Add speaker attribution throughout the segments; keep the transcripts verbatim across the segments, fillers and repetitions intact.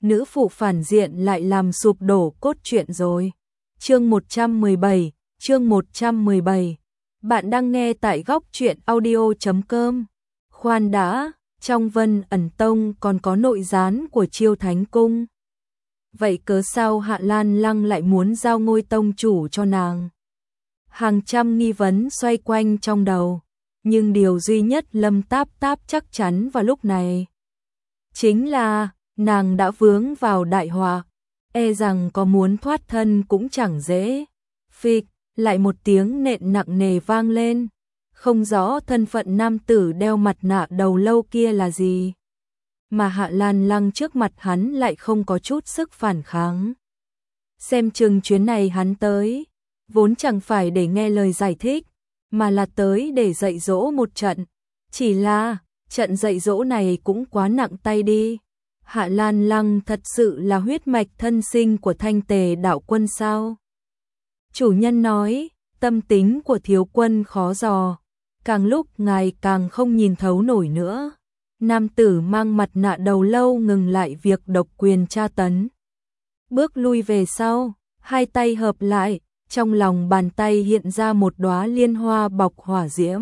Speaker 1: nữ phụ phản diện lại làm sụp đổ cốt truyện rồi. Chương một trăm mười bảy, chương một trăm mười bảy. Bạn đang nghe tại góc truyện audio chấm com. Khoan đã, trong Vân Ẩn Tông còn có nội gián của Chiêu Thánh Cung. Vậy cớ sao Hạ Lan Lăng lại muốn giao ngôi tông chủ cho nàng? Hàng trăm nghi vấn xoay quanh trong đầu, nhưng điều duy nhất Lâm Táp Táp chắc chắn vào lúc này chính là nàng đã vướng vào đại họa, e rằng có muốn thoát thân cũng chẳng dễ. Phịch, lại một tiếng nện nặng nề vang lên, không rõ thân phận nam tử đeo mặt nạ đầu lâu kia là gì, mà Hạ Lan Lăng trước mặt hắn lại không có chút sức phản kháng. Xem chừng chuyến này hắn tới vốn chẳng phải để nghe lời giải thích, mà là tới để dạy dỗ một trận. Chỉ là trận dạy dỗ này cũng quá nặng tay đi. Hạ Lan Lăng thật sự là huyết mạch thân sinh của Thanh Tề đạo quân sao? Chủ nhân nói, tâm tính của thiếu quân khó dò, càng lúc ngài càng không nhìn thấu nổi nữa. Nam tử mang mặt nạ đầu lâu ngừng lại việc độc quyền tra tấn. Bước lui về sau, hai tay hợp lại, trong lòng bàn tay hiện ra một đóa liên hoa bọc hỏa diễm.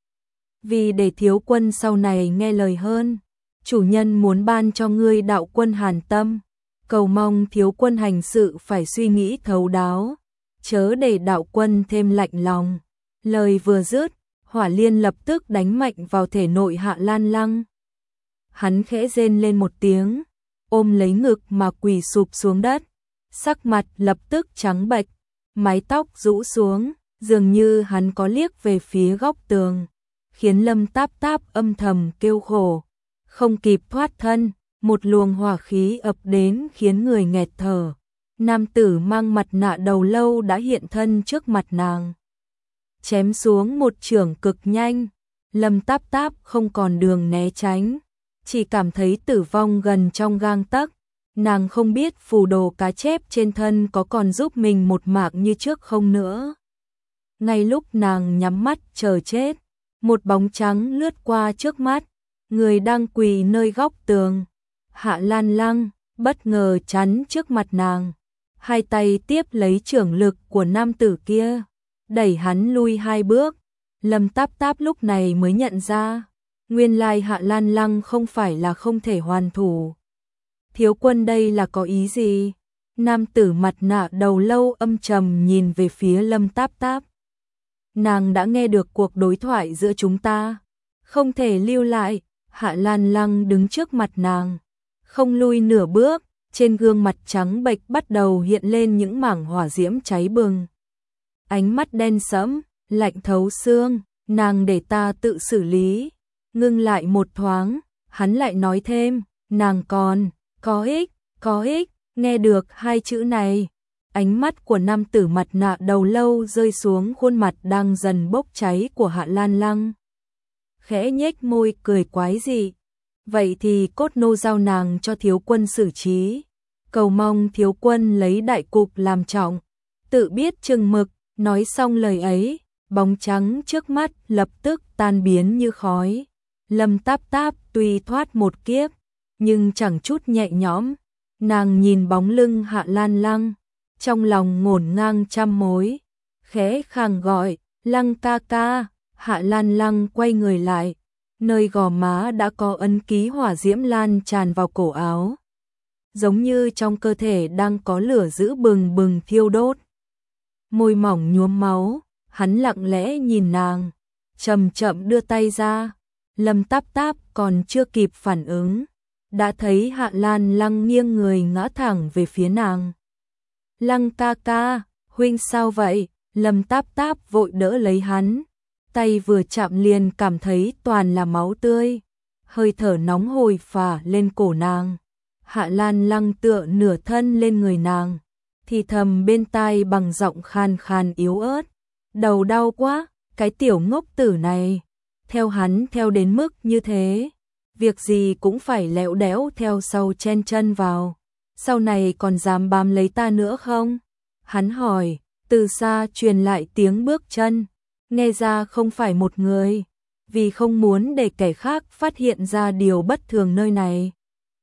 Speaker 1: Vì để thiếu quân sau này nghe lời hơn, chủ nhân muốn ban cho ngươi đạo quân hàn tâm, cầu mong thiếu quân hành sự phải suy nghĩ thấu đáo, chớ để đạo quân thêm lạnh lòng. Lời vừa dứt, hỏa liên lập tức đánh mạnh vào thể nội Hạ Lan Lăng. Hắn khẽ rên lên một tiếng, ôm lấy ngực mà quỳ sụp xuống đất, sắc mặt lập tức trắng bệch, mái tóc rũ xuống, dường như hắn có liếc về phía góc tường, khiến Lâm Táp Táp âm thầm kêu khổ. Không kịp thoát thân, một luồng hỏa khí ập đến khiến người nghẹt thở. Nam tử mang mặt nạ đầu lâu đã hiện thân trước mặt nàng, chém xuống một chưởng cực nhanh. Lâm Táp Táp không còn đường né tránh, chỉ cảm thấy tử vong gần trong gang tấc. Nàng không biết phù đồ cá chép trên thân có còn giúp mình một mạng như trước không nữa. Ngay lúc nàng nhắm mắt chờ chết, một bóng trắng lướt qua trước mắt, người đang quỳ nơi góc tường. Hạ Lan Lăng bất ngờ chắn trước mặt nàng, hai tay tiếp lấy chưởng lực của nam tử kia, đẩy hắn lui hai bước. Lâm Táp Táp lúc này mới nhận ra, nguyên lai Hạ Lan Lăng không phải là không thể hoàn thủ. Thiếu quân đây là có ý gì? Nam tử mặt nạ đầu lâu âm trầm nhìn về phía Lâm Táp Táp. Nàng đã nghe được cuộc đối thoại giữa chúng ta, không thể lưu lại. Hạ Lan Lăng đứng trước mặt nàng, không lui nửa bước, trên gương mặt trắng bệch bắt đầu hiện lên những mảng hỏa diễm cháy bừng. Ánh mắt đen sẫm, lạnh thấu xương, nàng để ta tự xử lý. Ngưng lại một thoáng, hắn lại nói thêm, nàng còn có ích, có ích. Nghe được hai chữ này, ánh mắt của nam tử mặt nạ đầu lâu rơi xuống khuôn mặt đang dần bốc cháy của Hạ Lan Lăng. Khẽ nhếch môi cười quái dị. Vậy thì cốt nô giao nàng cho thiếu quân xử trí, cầu mong thiếu quân lấy đại cục làm trọng, tự biết chừng mực. Nói xong lời ấy, bóng trắng trước mắt lập tức tan biến như khói. Lâm Táp Táp tuy thoát một kiếp, nhưng chẳng chút nhẹ nhõm. Nàng nhìn bóng lưng Hạ Lan Lăng, trong lòng ngổn ngang trăm mối, khẽ khàng gọi, Lăng ca ca. Hạ Lan Lăng quay người lại, nơi gò má đã có ấn ký hỏa diễm lan tràn vào cổ áo, giống như trong cơ thể đang có lửa dữ bừng bừng thiêu đốt. Môi mỏng nhuốm máu, hắn lặng lẽ nhìn nàng, chậm chậm đưa tay ra. Lâm Táp Táp còn chưa kịp phản ứng, đã thấy Hạ Lan Lăng nghiêng người ngã thẳng về phía nàng. Lăng ca ca, huynh sao vậy? Lâm Táp Táp vội đỡ lấy hắn, tay vừa chạm liền cảm thấy toàn là máu tươi, hơi thở nóng hổi phả lên cổ nàng. Hạ Lan Lăng tựa nửa thân lên người nàng, thì thầm bên tai bằng giọng khan khan yếu ớt, đầu đau quá, cái tiểu ngốc tử này, theo hắn theo đến mức như thế, việc gì cũng phải lẹo đẽo theo sau chen chân vào, sau này còn dám bám lấy ta nữa không? Hắn hỏi. Từ xa truyền lại tiếng bước chân, nghe ra không phải một người, vì không muốn để kẻ khác phát hiện ra điều bất thường nơi này.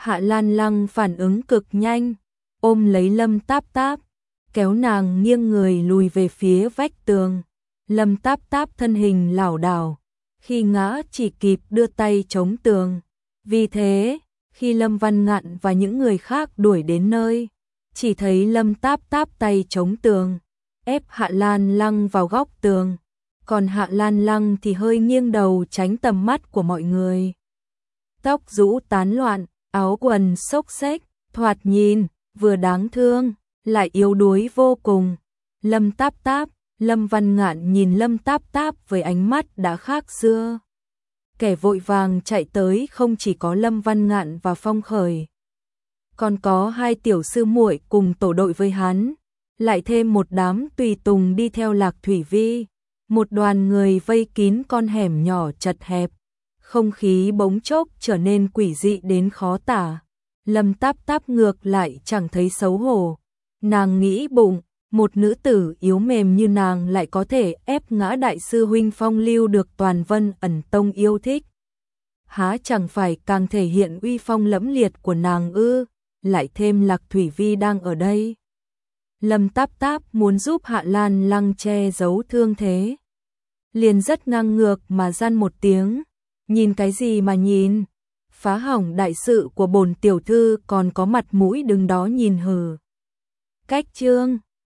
Speaker 1: Hạ Lan Lăng phản ứng cực nhanh, ôm lấy Lâm Táp Táp, kéo nàng nghiêng người lùi về phía vách tường. Lâm Táp Táp thân hình lảo đảo, khi ngã chỉ kịp đưa tay chống tường. Vì thế, khi Lâm Văn Ngạn và những người khác đuổi đến nơi, chỉ thấy Lâm Táp Táp tay chống tường, ép Hạ Lan Lăng vào góc tường, còn Hạ Lan Lăng thì hơi nghiêng đầu tránh tầm mắt của mọi người. Tóc rũ tán loạn, áo quần xốc xếch, thoạt nhìn vừa đáng thương, lại yếu đuối vô cùng. Lâm Táp Táp, Lâm Văn Ngạn nhìn Lâm Táp Táp với ánh mắt đã khác xưa. Kẻ vội vàng chạy tới không chỉ có Lâm Văn Ngạn và Phong Khởi, còn có hai tiểu sư muội cùng tổ đội với hắn, lại thêm một đám tùy tùng đi theo Lạc Thủy Vi, một đoàn người vây kín con hẻm nhỏ chật hẹp, không khí bỗng chốc trở nên quỷ dị đến khó tả. Lâm Táp Táp ngược lại chẳng thấy xấu hổ, nàng nghĩ bụng, một nữ tử yếu mềm như nàng lại có thể ép ngã đại sư huynh Phong Lưu được toàn Vân Ẩn Tông yêu thích. Há chẳng phải càng thể hiện uy phong lẫm liệt của nàng ư, lại thêm Lạc Thủy Vi đang ở đây. Lâm Táp Táp muốn giúp Hạ Lan Lăng che giấu thương thế, liền rất ngang ngược mà gian một tiếng, nhìn cái gì mà nhìn, phá hỏng đại sự của bổn tiểu thư còn có mặt mũi đứng đó nhìn hừ. Cách chương